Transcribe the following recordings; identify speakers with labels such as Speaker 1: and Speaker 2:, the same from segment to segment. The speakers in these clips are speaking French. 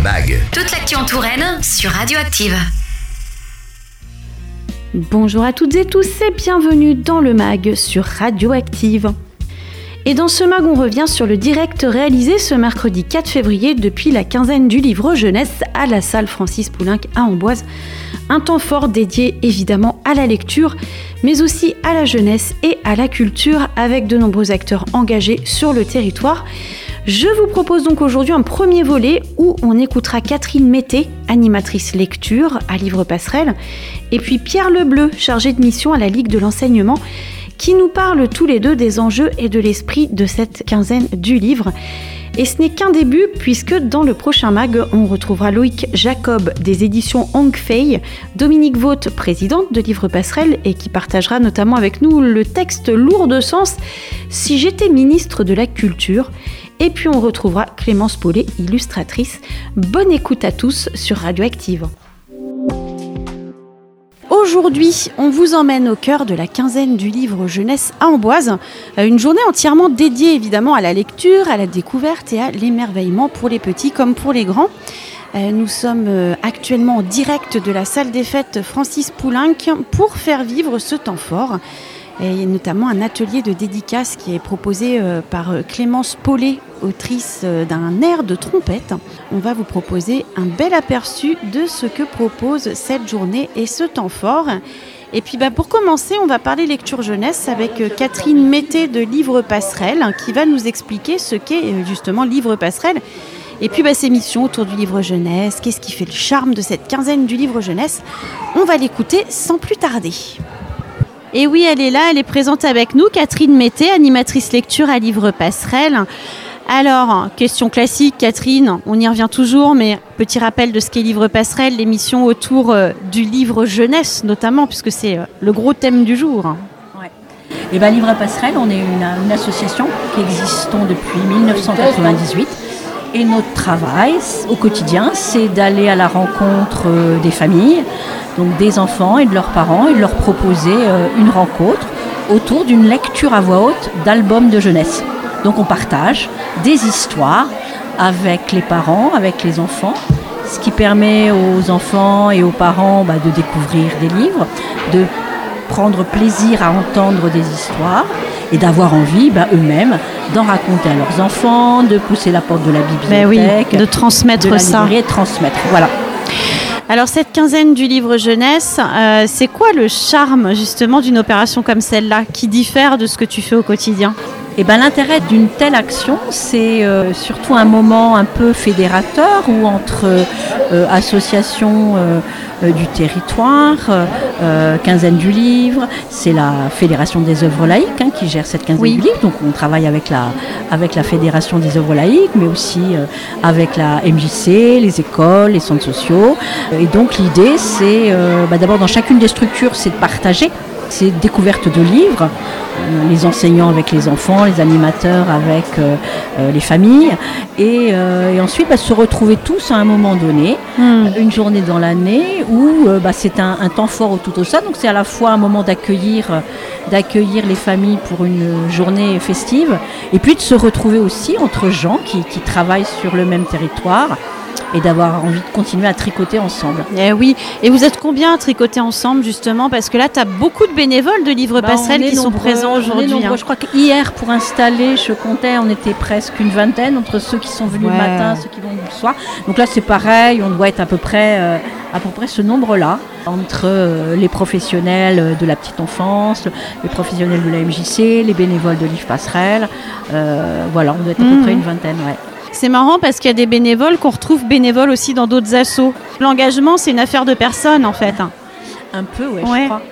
Speaker 1: MAG.
Speaker 2: Toute l'actu en Touraine sur Radioactive.
Speaker 3: Bonjour à toutes et tous et bienvenue dans le MAG sur Radioactive. Et dans ce MAG, on revient sur le direct réalisé ce mercredi 4 février depuis la quinzaine du livre jeunesse à la salle Francis Poulenc à Amboise. Un temps fort dédié évidemment à la lecture, mais aussi à la jeunesse et à la culture avec de nombreux acteurs engagés sur le territoire. Je vous propose donc aujourd'hui un premier volet où on écoutera Catherine Mété, animatrice lecture à Livre Passerelle, et puis Pierre Lebleu, chargé de mission à la Ligue de l'enseignement, qui nous parlent tous les deux des enjeux et de l'esprit de cette quinzaine du livre. Et ce n'est qu'un début, puisque dans le prochain MAG, on retrouvera Loïc Jacob des éditions Hong Fei, Dominique Vaught, présidente de Livre Passerelle, et qui partagera notamment avec nous le texte lourd de sens « Si j'étais ministre de la Culture ». Et puis on retrouvera Clémence Paulet, illustratrice. Bonne écoute à tous sur Radioactive. Aujourd'hui, on vous emmène au cœur de la quinzaine du livre jeunesse à Amboise. Une journée entièrement dédiée évidemment à la lecture, à la découverte et à l'émerveillement pour les petits comme pour les grands. Nous sommes actuellement en direct de la salle des fêtes Francis Poulenc pour faire vivre ce temps fort. Et notamment un atelier de dédicace qui est proposé par Clémence Paulet, autrice d'un air de trompette. On va vous proposer un bel aperçu de ce que propose cette journée et ce temps fort. Et puis pour commencer, on va parler lecture jeunesse avec Catherine Mété de Livre Passerelle qui va nous expliquer ce qu'est justement Livre Passerelle. Et puis ses missions autour du livre jeunesse, qu'est-ce qui fait le charme de cette quinzaine du livre jeunesse. On va l'écouter sans plus tarder. Et oui, elle est là, elle est présente avec nous, Catherine Mété, animatrice lecture à Livre Passerelle. Alors, question classique, Catherine, on y revient toujours, mais petit rappel de ce qu'est Livre Passerelle, l'émission autour du livre jeunesse notamment, puisque c'est le gros thème du jour.
Speaker 4: Ouais. Et Livre Passerelle, on est une association qui existe depuis 1998. Et notre travail au quotidien, c'est d'aller à la rencontre des familles, donc des enfants et de leurs parents, et de leur proposer une rencontre autour d'une lecture à voix haute d'albums de jeunesse. Donc on partage des histoires avec les parents, avec les enfants, ce qui permet aux enfants et aux parents de découvrir des livres, de prendre plaisir à entendre des histoires et d'avoir envie eux-mêmes d'en raconter à leurs enfants, de pousser la porte de la bibliothèque,
Speaker 3: oui, de transmettre
Speaker 4: de la
Speaker 3: ça.
Speaker 4: librairie et de transmettre. Voilà.
Speaker 3: Alors cette quinzaine du livre jeunesse, c'est quoi le charme justement d'une opération comme celle-là qui diffère de ce que tu fais au quotidien ?
Speaker 4: L'intérêt d'une telle action, c'est surtout un moment un peu fédérateur où entre associations du territoire, quinzaine du livre, c'est la Fédération des œuvres laïques qui gère cette quinzaine du livre. Donc on travaille avec la Fédération des œuvres laïques, mais aussi avec la MJC, les écoles, les centres sociaux. Et donc l'idée, c'est d'abord dans chacune des structures, c'est de partager ces découvertes de livres, les enseignants avec les enfants, les animateurs avec les familles, et ensuite se retrouver tous à un moment donné, une journée dans l'année où c'est un temps fort tout au ça, donc c'est à la fois un moment d'accueillir les familles pour une journée festive, et puis de se retrouver aussi entre gens qui travaillent sur le même territoire, et d'avoir envie de continuer à tricoter ensemble.
Speaker 3: Eh oui, et vous êtes combien à tricoter ensemble justement ? Parce que là, tu as beaucoup de bénévoles de Livre Passerelle qui sont présents aujourd'hui.
Speaker 4: Je crois qu'hier, pour installer, je comptais, on était presque une vingtaine, entre ceux qui sont venus le matin, ceux qui vont le soir. Donc là, c'est pareil, on doit être à peu près ce nombre-là, entre les professionnels de la petite enfance, les professionnels de la MJC, les bénévoles de Livre Passerelle. Voilà, on doit être à peu près une vingtaine, ouais.
Speaker 3: C'est marrant parce qu'il y a des bénévoles qu'on retrouve bénévoles aussi dans d'autres assos. L'engagement, c'est une affaire de personnes en fait.
Speaker 4: Un peu, je crois.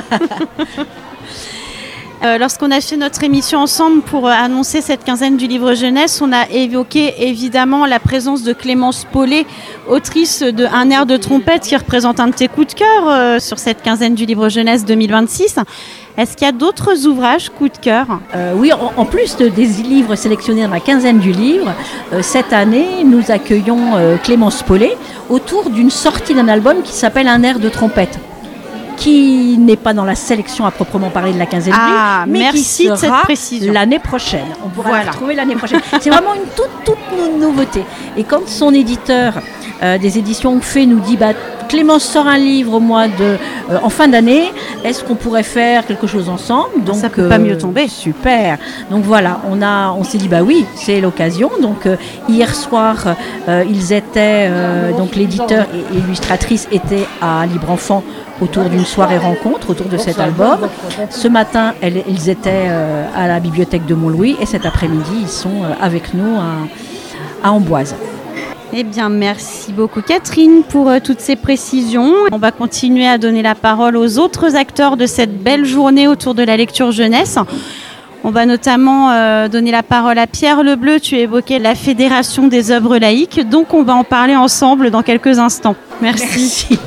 Speaker 3: Lorsqu'on a fait notre émission ensemble pour annoncer cette quinzaine du livre jeunesse, on a évoqué évidemment la présence de Clémence Paulet, autrice de Un air de trompette qui représente un de tes coups de cœur sur cette quinzaine du livre jeunesse 2026. Est-ce qu'il y a d'autres ouvrages coup de cœur ?
Speaker 4: Oui, en plus des livres sélectionnés dans la quinzaine du livre, cette année, nous accueillons Clémence Paulet autour d'une sortie d'un album qui s'appelle Un air de trompette, qui n'est pas dans la sélection à proprement parler de la quinzaine du livre, mais qui sera
Speaker 3: de cette précision.
Speaker 4: L'année prochaine. On pourra la retrouver l'année prochaine. C'est vraiment une toute nouveauté. Et quand son éditeur des éditions Fait nous dit Clémence sort un livre en fin d'année, est-ce qu'on pourrait faire quelque chose ensemble? Donc,
Speaker 3: ça peut pas mieux tomber.
Speaker 4: Super. Donc voilà, on s'est dit oui, c'est l'occasion. Donc hier soir, ils étaient, donc l'éditeur et l'illustratrice étaient à Libre Enfant autour d'une soirée rencontre autour de cet album. Ce matin, ils étaient à la bibliothèque de Montlouis et cet après-midi, ils sont avec nous à Amboise.
Speaker 3: Eh bien, merci beaucoup Catherine pour toutes ces précisions. On va continuer à donner la parole aux autres acteurs de cette belle journée autour de la lecture jeunesse. On va notamment donner la parole à Pierre Lebleu. Tu évoquais la Fédération des œuvres laïques, donc on va en parler ensemble dans quelques instants. Merci.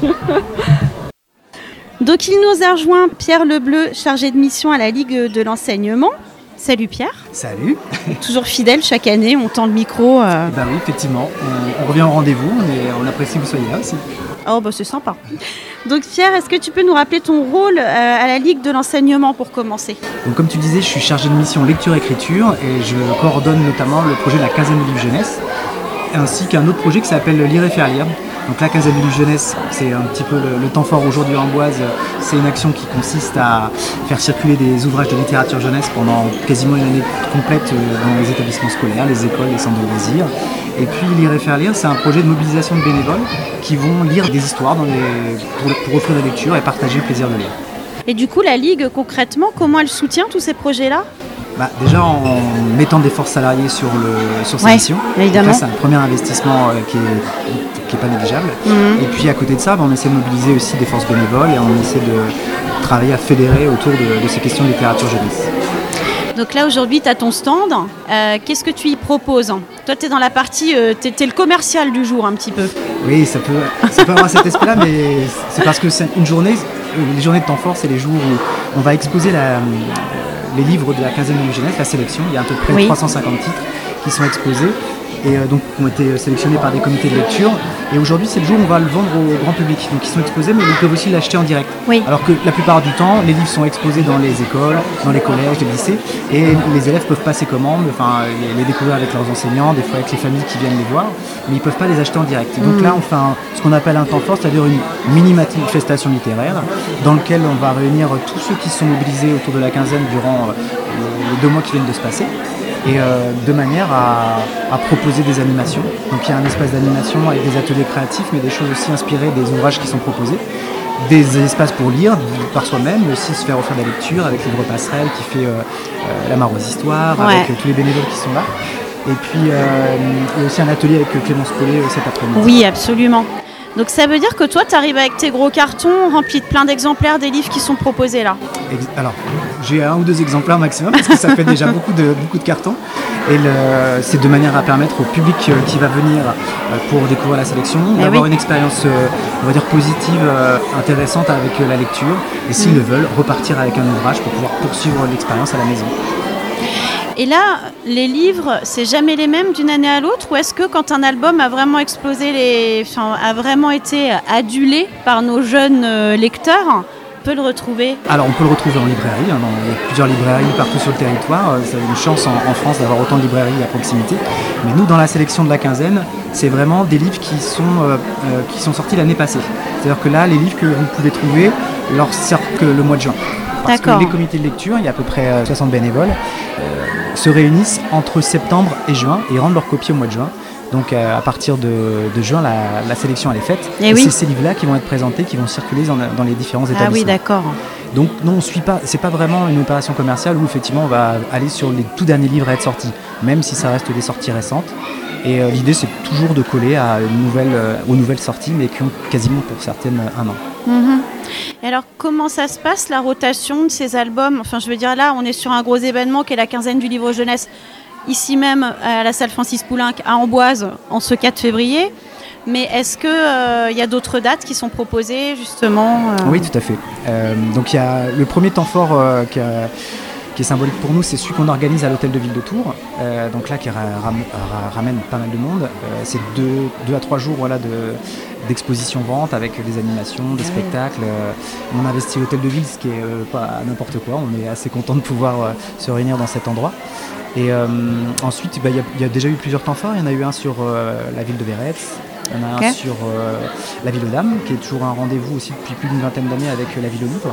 Speaker 3: Donc il nous a rejoint Pierre Lebleu, chargé de mission à la Ligue de l'enseignement. Salut Pierre.
Speaker 1: Salut.
Speaker 3: Toujours fidèle chaque année, on tend le micro.
Speaker 1: Oui, effectivement, on revient au rendez-vous, on apprécie que vous soyez là aussi.
Speaker 3: Oh c'est sympa. Donc Pierre, est-ce que tu peux nous rappeler ton rôle à la Ligue de l'enseignement pour commencer?
Speaker 1: Donc comme tu disais, je suis chargé de mission lecture-écriture et je coordonne notamment le projet de la quinzaine de livres jeunesse, ainsi qu'un autre projet qui s'appelle Lire et faire lire. Donc la quinzaine de livres jeunesse, c'est un petit peu le temps fort aujourd'hui à Amboise. C'est une action qui consiste à faire circuler des ouvrages de littérature jeunesse pendant quasiment une année complète dans les établissements scolaires, les écoles, les centres de loisirs. Et puis Lire et faire lire, c'est un projet de mobilisation de bénévoles qui vont lire des histoires pour offrir la lecture et partager le plaisir de lire.
Speaker 3: Et du coup, la Ligue, concrètement, comment elle soutient tous ces projets-là?
Speaker 1: Déjà en mettant des forces salariées sur ces missions.
Speaker 3: Évidemment.
Speaker 1: Là, c'est un premier investissement qui est pas négligeable. Et puis à côté de ça, on essaie de mobiliser aussi des forces bénévoles et on essaie de travailler à fédérer autour de ces questions de littérature jeunesse.
Speaker 3: Donc là aujourd'hui tu as ton stand, qu'est-ce que tu y proposes? Toi tu es dans la partie, tu es le commercial du jour un petit peu.
Speaker 1: Oui, ça peut avoir cet aspect-là, mais c'est parce que c'est une journée, les journées de temps fort, c'est les jours où on va exposer les livres de la quinzaine de jeunesse, la sélection. Il y a à peu près 350 titres qui sont exposés et donc qui ont été sélectionnés par des comités de lecture. Et aujourd'hui, c'est le jour où on va le vendre au grand public. Donc ils sont exposés, mais ils peuvent aussi l'acheter en direct.
Speaker 3: Oui.
Speaker 1: Alors que la plupart du temps, les livres sont exposés dans les écoles, dans les collèges, les lycées, et les élèves peuvent passer commande, les découvrir avec leurs enseignants, des fois avec les familles qui viennent les voir, mais ils peuvent pas les acheter en direct. Et donc là, on fait ce qu'on appelle un temps fort, c'est-à-dire une mini-manifestation littéraire, dans lequel on va réunir tous ceux qui sont mobilisés autour de la quinzaine durant les 2 mois qui viennent de se passer. Et de manière à proposer des animations. Donc il y a un espace d'animation avec des ateliers créatifs, mais des choses aussi inspirées des ouvrages qui sont proposés. Des espaces pour lire par soi-même, mais aussi se faire offrir de la lecture avec Livre Passerelle qui fait la mare aux histoires, avec tous les bénévoles qui sont là. Et puis il y a aussi un atelier avec Clémence Paulet cet après-midi.
Speaker 3: Oui, absolument. Donc ça veut dire que toi, tu arrives avec tes gros cartons remplis de plein d'exemplaires des livres qui sont proposés là.
Speaker 1: Alors, j'ai 1 ou 2 exemplaires maximum parce que ça fait déjà beaucoup de cartons. Et c'est de manière à permettre au public qui va venir pour découvrir la sélection d'avoir une expérience, on va dire, positive, intéressante avec la lecture. Et s'ils le veulent, repartir avec un ouvrage pour pouvoir poursuivre l'expérience à la maison.
Speaker 3: Et là, les livres, c'est jamais les mêmes d'une année à l'autre? Ou est-ce que quand un album a vraiment explosé, a vraiment été adulé par nos jeunes lecteurs, on peut le retrouver?
Speaker 1: Alors on peut le retrouver en librairie, il y a plusieurs librairies partout sur le territoire. C'est une chance en France d'avoir autant de librairies à proximité. Mais nous, dans la sélection de la quinzaine, c'est vraiment des livres qui sont sortis l'année passée. C'est-à-dire que là, les livres que vous pouvez trouver leur sortent que le mois de juin. Parce que les comités de lecture, il y a à peu près 60 bénévoles, se réunissent entre septembre et juin et rendent leurs copies au mois de juin. Donc à partir de juin, la sélection elle est faite. Et c'est ces livres-là qui vont être présentés, qui vont circuler dans les différents établissements.
Speaker 3: Ah oui, d'accord.
Speaker 1: Donc non, on ne suit pas, c'est pas vraiment une opération commerciale où effectivement on va aller sur les tout derniers livres à être sortis, même si ça reste des sorties récentes. Et l'idée c'est toujours de coller aux nouvelles sorties, mais qui ont quasiment pour certaines 1 an.
Speaker 3: Et alors comment ça se passe la rotation de ces albums? Enfin je veux dire là on est sur un gros événement qui est la quinzaine du livre jeunesse, ici même à la salle Francis Poulenc à Amboise en ce 4 février. Mais est-ce qu'il y a d'autres dates qui sont proposées justement
Speaker 1: Oui, tout à fait. Donc il y a le premier temps fort qui est symbolique pour nous, c'est celui qu'on organise à l'hôtel de ville de Tours. Donc là qui ramène pas mal de monde. C'est 2 à 3 jours d'exposition-vente avec des animations, des spectacles. On investit l'hôtel de ville, ce qui est pas n'importe quoi. On est assez content de pouvoir se réunir dans cet endroit. Et ensuite, il y a déjà eu plusieurs temps forts. Il y en a eu un sur la ville de Véretz, On a un sur la Ville aux Dames, qui est toujours un rendez-vous aussi depuis plus d'une vingtaine d'années avec la Ville au Livre.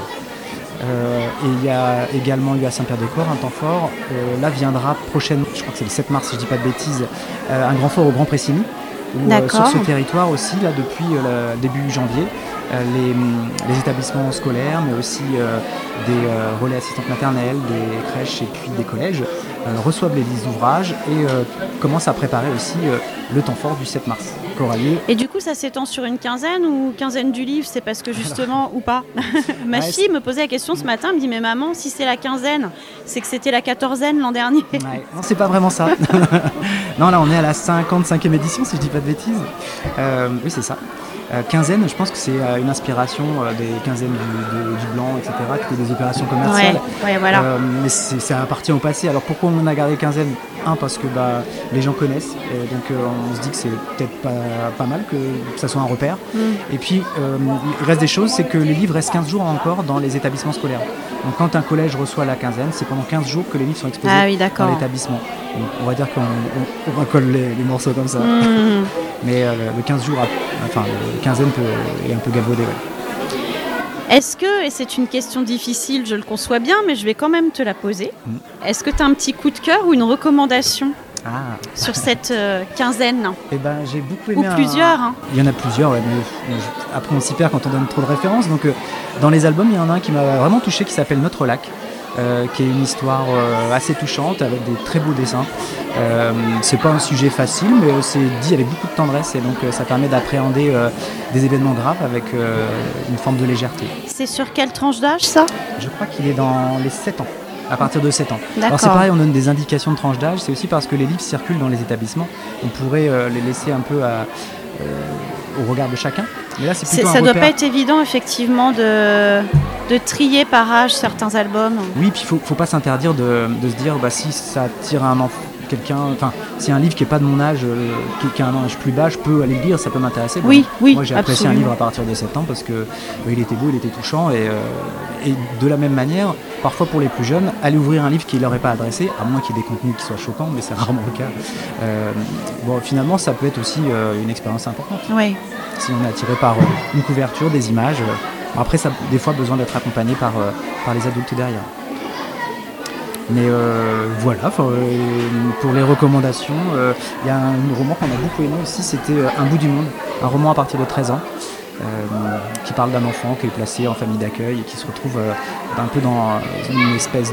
Speaker 1: Et il y a également eu à Saint-Pierre-des-Corps un temps fort. Là viendra prochainement, je crois que c'est le 7 mars si je ne dis pas de bêtises, un grand fort au Grand Pressigny. Sur ce territoire aussi, là depuis début janvier, les établissements scolaires, mais aussi des relais assistantes maternelles, des crèches et puis des collèges reçoivent les listes d'ouvrages et commencent à préparer aussi le temps fort du 7 mars. Coralier.
Speaker 3: Et du coup, ça s'étend sur une quinzaine ou quinzaine du livre, c'est parce que justement, ou pas. Ma fille me posait la question ce matin, elle me dit, mais maman, si c'est la quinzaine, c'est que c'était la quatorzaine l'an dernier.
Speaker 1: Ouais. Non, c'est pas vraiment ça. Non, là, on est à la 55e édition, si je dis pas de bêtises. Oui, c'est ça. Quinzaine, je pense que c'est une inspiration des quinzaines du Blanc, etc., qui étaient des opérations commerciales.
Speaker 3: Ouais, voilà.
Speaker 1: Mais ça appartient au passé. Alors pourquoi on a gardé quinzaine ? Parce que les gens connaissent, et donc on se dit que c'est peut-être pas mal que ça soit un repère. Et puis il reste des choses, c'est que les livres restent 15 jours encore dans les établissements scolaires. Donc quand un collège reçoit la quinzaine, c'est pendant 15 jours que les livres sont exposés dans l'établissement. Donc, on va dire qu'on racole les morceaux comme ça. Mais le 15 jours, le quinzaine est un peu galvaudé. Ouais.
Speaker 3: Est-ce que, et c'est une question difficile, je le conçois bien, mais je vais quand même te la poser, est-ce que tu as un petit coup de cœur ou une recommandation sur cette quinzaine ?
Speaker 1: Eh ben, j'ai beaucoup aimé.
Speaker 3: Ou plusieurs.
Speaker 1: Il y en a plusieurs, ouais, mais après on s'y perd quand on donne trop de références. Donc dans les albums, il y en a un qui m'a vraiment touché qui s'appelle Notre Lac. Qui est une histoire assez touchante avec des très beaux dessins. C'est pas un sujet facile, mais c'est dit avec beaucoup de tendresse et donc ça permet d'appréhender des événements graves avec une forme de légèreté.
Speaker 3: C'est sur quelle tranche d'âge ça ?
Speaker 1: Je crois qu'il est dans les 7 ans. À partir de 7 ans.
Speaker 3: D'accord.
Speaker 1: Alors c'est pareil, on donne des indications de tranche d'âge, c'est aussi parce que les livres circulent dans les établissements. On pourrait les laisser un peu au regard de chacun. Mais là, c'est plutôt
Speaker 3: ça ne doit pas être évident, effectivement, de trier par âge certains albums.
Speaker 1: Oui, puis il ne faut pas s'interdire de se dire si ça attire un enfant, si un livre qui n'est pas de mon âge, qui a un âge plus bas, je peux aller le lire, ça peut m'intéresser.
Speaker 3: Oui,
Speaker 1: moi j'ai apprécié un livre à partir de 7 ans parce que il était beau, il était touchant et de la même manière, parfois pour les plus jeunes, aller ouvrir un livre qui ne leur est pas adressé, à moins qu'il y ait des contenus qui soient choquants, mais c'est rarement le cas. Finalement, ça peut être aussi une expérience importante.
Speaker 3: Oui.
Speaker 1: Si on est attiré par une couverture, des images. Après, ça a des fois besoin d'être accompagné par les adultes derrière. Mais voilà, pour les recommandations, il y a un roman qu'on a beaucoup aimé aussi, c'était Un bout du monde, un roman à partir de 13 ans, qui parle d'un enfant qui est placé en famille d'accueil et qui se retrouve un peu dans une espèce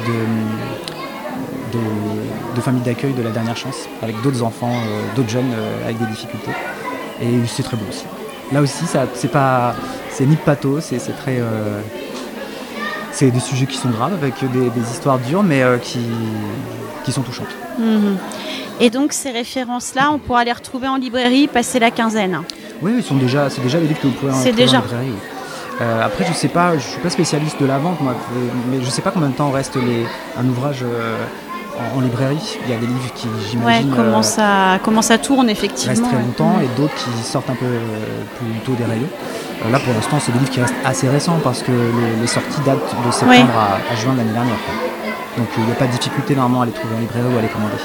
Speaker 1: de famille d'accueil de la dernière chance, avec d'autres enfants, d'autres jeunes avec des difficultés. Et c'est très beau aussi. Là aussi, c'est ni pathos, c'est très... c'est des sujets qui sont graves, avec des histoires dures, mais qui sont touchantes.
Speaker 3: Et donc ces références-là, on pourra les retrouver en librairie, passer la quinzaine.
Speaker 1: Oui, c'est déjà les livres que vous pouvez trouver en librairie. Oui. Après, je ne suis pas spécialiste de la vente, moi, mais je ne sais pas combien de temps reste un ouvrage en librairie. Il y a des livres qui, j'imagine,
Speaker 3: comment ça tourne effectivement.
Speaker 1: Restent très longtemps et d'autres qui sortent un peu plus tôt des rayons. Là, pour l'instant, c'est des livres qui restent assez récents parce que les sorties datent de septembre à juin de l'année dernière. Donc, il n'y a pas de difficulté normalement à les trouver en librairie ou à les commander.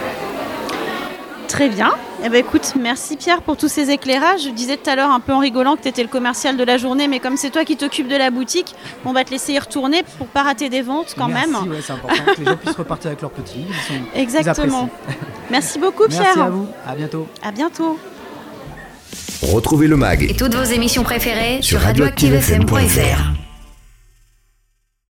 Speaker 3: Très bien. Eh ben, écoute, merci Pierre pour tous ces éclairages. Je disais tout à l'heure un peu en rigolant que tu étais le commercial de la journée, mais comme c'est toi qui t'occupes de la boutique, on va te laisser y retourner pour ne pas rater des ventes quand même.
Speaker 1: Merci, c'est important que les gens puissent repartir avec leurs petits livres.
Speaker 3: Exactement. Merci beaucoup Pierre.
Speaker 1: Merci à vous. À bientôt.
Speaker 3: À bientôt.
Speaker 5: Retrouvez le MAG
Speaker 2: et toutes vos émissions préférées sur radioactivefm.fr.